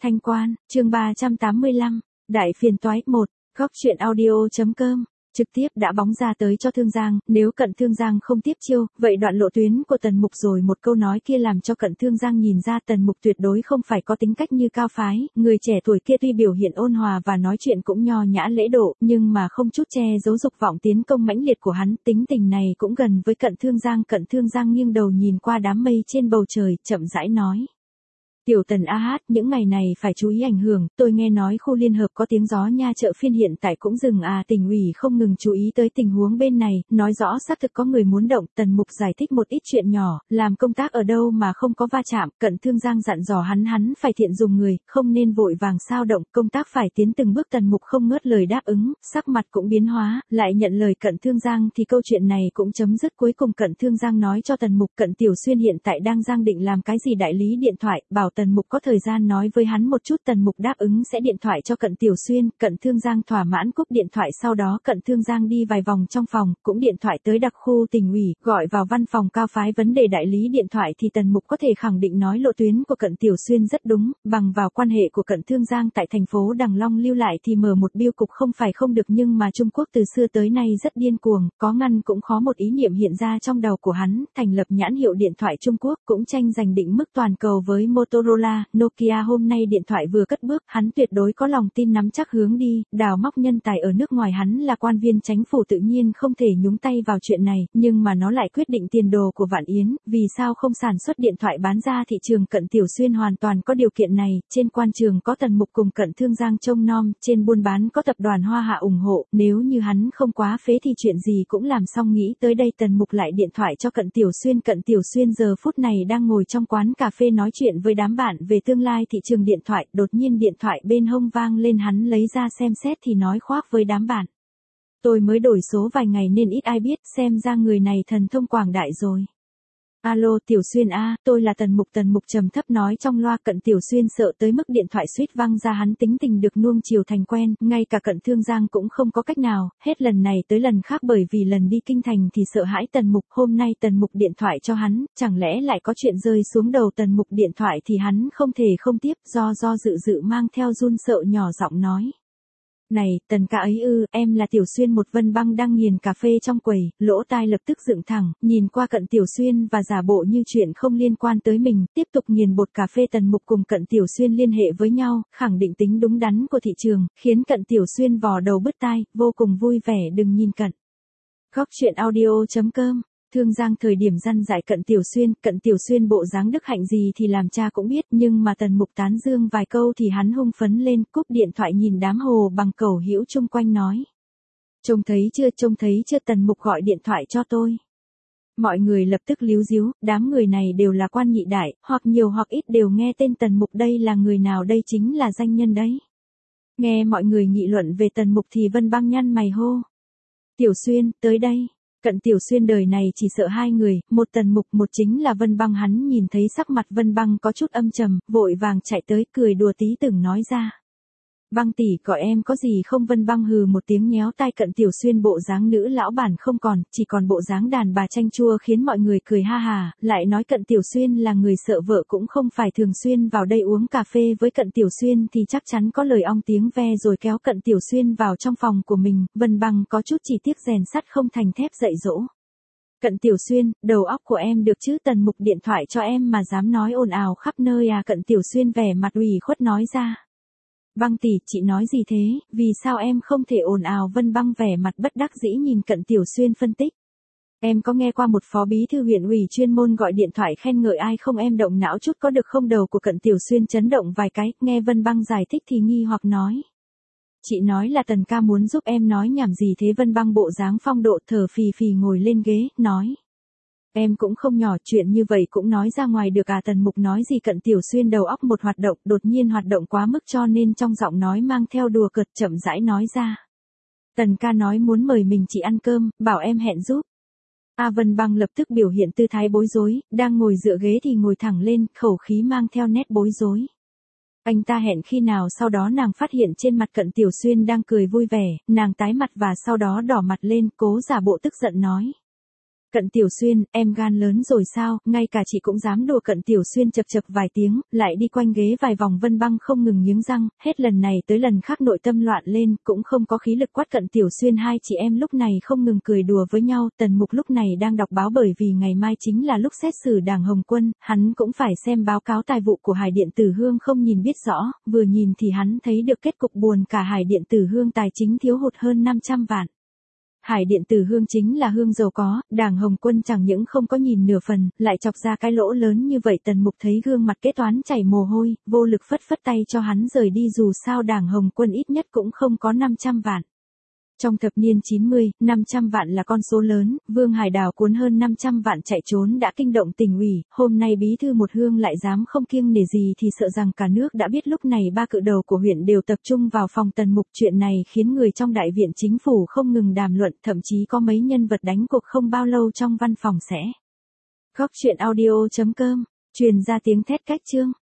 Thanh Quan, chương 385, Đại phiền toái 1, góc chuyện audio.com, trực tiếp đã bóng ra tới cho Thương Giang, nếu Cận Thương Giang không tiếp chiêu, vậy đoạn lộ tuyến của Tần Mục rồi một câu nói kia làm cho Cận Thương Giang nhìn ra Tần Mục tuyệt đối không phải có tính cách như Cao Phái, người trẻ tuổi kia tuy biểu hiện ôn hòa và nói chuyện cũng nho nhã lễ độ, nhưng mà không chút che giấu dục vọng tiến công mãnh liệt của hắn, tính tình này cũng gần với Cận Thương Giang nghiêng đầu nhìn qua đám mây trên bầu trời, chậm rãi nói. Tiểu Tần a hát, những ngày này phải chú ý ảnh hưởng, tôi nghe nói khu liên hợp có tiếng gió nha, chợ phiên hiện tại cũng dừng tỉnh ủy không ngừng chú ý tới tình huống bên này, nói rõ xác thực có người muốn động. Tần Mục giải thích một ít chuyện nhỏ, làm công tác ở đâu mà không có va chạm. Cận Thương Giang dặn dò hắn phải thiện dùng người, không nên vội vàng sao động, công tác phải tiến từng bước. Tần Mục không ngớt lời đáp ứng, sắc mặt cũng biến hóa, lại nhận lời Cận Thương Giang thì câu chuyện này cũng chấm dứt. Cuối cùng Cận Thương Giang nói cho Tần Mục Cận Tiểu Xuyên hiện tại đang giang định làm cái gì đại lý điện thoại, bảo Tần Mục có thời gian nói với hắn một chút. Tần Mục đáp ứng sẽ điện thoại cho Cận Tiểu Xuyên. Cận Thương Giang thỏa mãn cúp điện thoại, sau đó Cận Thương Giang đi vài vòng trong phòng, cũng điện thoại tới đặc khu tỉnh ủy, gọi vào văn phòng Cao Phái. Vấn đề đại lý điện thoại thì Tần Mục có thể khẳng định nói lộ tuyến của Cận Tiểu Xuyên rất đúng, bằng vào quan hệ của Cận Thương Giang tại thành phố Đằng Long lưu lại thì mở một biêu cục không phải không được, nhưng mà Trung Quốc từ xưa tới nay rất điên cuồng, có ngăn cũng khó. Một ý niệm hiện ra trong đầu của hắn, thành lập nhãn hiệu điện thoại Trung Quốc, cũng tranh giành định mức toàn cầu với Motorola, Nokia. Hôm nay điện thoại vừa cất bước, hắn tuyệt đối có lòng tin nắm chắc hướng đi, đào móc nhân tài ở nước ngoài. Hắn là quan viên chính phủ tự nhiên không thể nhúng tay vào chuyện này, nhưng mà nó lại quyết định tiền đồ của Vạn Yến, vì sao không sản xuất điện thoại bán ra thị trường. Cận Tiểu Xuyên hoàn toàn có điều kiện này, trên quan trường có Tần Mục cùng Cận Thương Giang trông nom, trên buôn bán có tập đoàn Hoa Hạ ủng hộ, nếu như hắn không quá phế thì chuyện gì cũng làm xong. Nghĩ tới đây Tần Mục lại điện thoại cho Cận Tiểu Xuyên. Cận Tiểu Xuyên giờ phút này đang ngồi trong quán cà phê nói chuyện với đám bạn về tương lai thị trường điện thoại, đột nhiên điện thoại bên hông vang lên, hắn lấy ra xem xét thì nói khoác với đám bạn. Tôi mới đổi số vài ngày nên ít ai biết, xem ra người này thần thông quảng đại rồi. Alo Tiểu Xuyên a, tôi là Tần Mục. Tần Mục trầm thấp nói trong loa. Cận Tiểu Xuyên sợ tới mức điện thoại suýt văng ra, hắn tính tình được nuông chiều thành quen, ngay cả Cận Thương Giang cũng không có cách nào, hết lần này tới lần khác bởi vì lần đi kinh thành thì sợ hãi Tần Mục. Hôm nay Tần Mục điện thoại cho hắn, chẳng lẽ lại có chuyện rơi xuống đầu Tần Mục. Điện thoại thì hắn không thể không tiếp, do dự mang theo run sợ nhỏ giọng nói. Này, Tần ca ấy ư, em là Tiểu Xuyên. Một Vân Băng đang nghiền cà phê trong quầy, lỗ tai lập tức dựng thẳng, nhìn qua Cận Tiểu Xuyên và giả bộ như chuyện không liên quan tới mình, tiếp tục nghiền bột cà phê. Tần Mục cùng Cận Tiểu Xuyên liên hệ với nhau, khẳng định tính đúng đắn của thị trường, khiến Cận Tiểu Xuyên vò đầu bứt tai, vô cùng vui vẻ. Đừng nhìn Cận. Góc chuyện audio.com. Thương Giang thời điểm răn dạy Cận Tiểu Xuyên bộ dáng đức hạnh gì thì làm cha cũng biết, nhưng mà Tần Mục tán dương vài câu thì hắn hung phấn lên, cúp điện thoại nhìn đám hồ bằng cẩu hữu chung quanh nói. Trông thấy chưa, Tần Mục gọi điện thoại cho tôi. Mọi người lập tức líu díu, đám người này đều là quan nhị đại, hoặc nhiều hoặc ít đều nghe tên Tần Mục. Đây là người nào? Đây chính là danh nhân đấy. Nghe mọi người nghị luận về Tần Mục thì Vân Băng nhăn mày hô. Tiểu Xuyên, tới đây. Cận Tiểu Xuyên đời này chỉ sợ hai người, một Tần Mục, một chính là Vân Băng. Hắn nhìn thấy sắc mặt Vân Băng có chút âm trầm, vội vàng chạy tới, cười đùa tí từng nói ra. Băng tỷ, gọi em có gì không? Vân Băng hừ một tiếng nhéo tai Cận Tiểu Xuyên, bộ dáng nữ lão bản không còn, chỉ còn bộ dáng đàn bà chanh chua, khiến mọi người cười ha hà, lại nói Cận Tiểu Xuyên là người sợ vợ, cũng không phải thường xuyên vào đây uống cà phê với Cận Tiểu Xuyên thì chắc chắn có lời ong tiếng ve, rồi kéo Cận Tiểu Xuyên vào trong phòng của mình. Vân Băng có chút chỉ tiếc rèn sắt không thành thép dạy dỗ. Cận Tiểu Xuyên, đầu óc của em được chứ? Tần Mục điện thoại cho em mà dám nói ồn ào khắp nơi à? Cận Tiểu Xuyên vẻ mặt ủy khuất nói ra. Băng tỷ, chị nói gì thế, vì sao em không thể ồn ào? Vân Băng vẻ mặt bất đắc dĩ nhìn Cận Tiểu Xuyên phân tích. Em có nghe qua một phó bí thư huyện ủy chuyên môn gọi điện thoại khen ngợi ai không? Em động não chút có được không? Đầu của Cận Tiểu Xuyên chấn động vài cái, nghe Vân Băng giải thích thì nghi hoặc nói. Chị nói là Tần ca muốn giúp em, nói nhảm gì thế? Vân Băng bộ dáng phong độ thở phì phì ngồi lên ghế, nói. Em cũng không nhỏ, chuyện như vậy cũng nói ra ngoài được à? Tần Mục nói gì? Cận Tiểu Xuyên đầu óc một hoạt động, đột nhiên hoạt động quá mức cho nên trong giọng nói mang theo đùa cợt, chậm rãi nói ra. Tần ca nói muốn mời mình chị ăn cơm, bảo em hẹn giúp. Vân Băng lập tức biểu hiện tư thái bối rối, đang ngồi dựa ghế thì ngồi thẳng lên, khẩu khí mang theo nét bối rối. Anh ta hẹn khi nào? Sau đó nàng phát hiện trên mặt Cận Tiểu Xuyên đang cười vui vẻ, nàng tái mặt và sau đó đỏ mặt lên, cố giả bộ tức giận nói. Cận Tiểu Xuyên, em gan lớn rồi sao, ngay cả chị cũng dám đùa. Cận Tiểu Xuyên chập chập vài tiếng, lại đi quanh ghế vài vòng. Vân Băng không ngừng nghiến răng, hết lần này tới lần khác nội tâm loạn lên, cũng không có khí lực quát Cận Tiểu Xuyên. Hai chị em lúc này không ngừng cười đùa với nhau. Tần Mục lúc này đang đọc báo bởi vì ngày mai chính là lúc xét xử Đảng Hồng Quân, hắn cũng phải xem báo cáo tài vụ của Hải Điện Tử Hương. Không nhìn biết rõ, vừa nhìn thì hắn thấy được kết cục buồn, cả Hải Điện Tử Hương tài chính thiếu hụt hơn 500 vạn. Hải Điện Tử Hương chính là Hương giàu có, Đảng Hồng Quân chẳng những không có nhìn nửa phần, lại chọc ra cái lỗ lớn như vậy. Tần Mục thấy gương mặt kế toán chảy mồ hôi, vô lực phất phất tay cho hắn rời đi, dù sao Đảng Hồng Quân ít nhất cũng không có 500 vạn. Trong thập niên 90, 500 vạn là con số lớn, Vương Hải Đào cuốn hơn 500 vạn chạy trốn đã kinh động tỉnh ủy, hôm nay bí thư một Hương lại dám không kiêng nể gì thì sợ rằng cả nước đã biết. Lúc này ba cự đầu của huyện đều tập trung vào phòng Tần Mục, chuyện này khiến người trong đại viện chính phủ không ngừng đàm luận, thậm chí có mấy nhân vật đánh cuộc không bao lâu trong văn phòng sẽ. Góc truyện audio.com, truyền ra tiếng thét cách chương.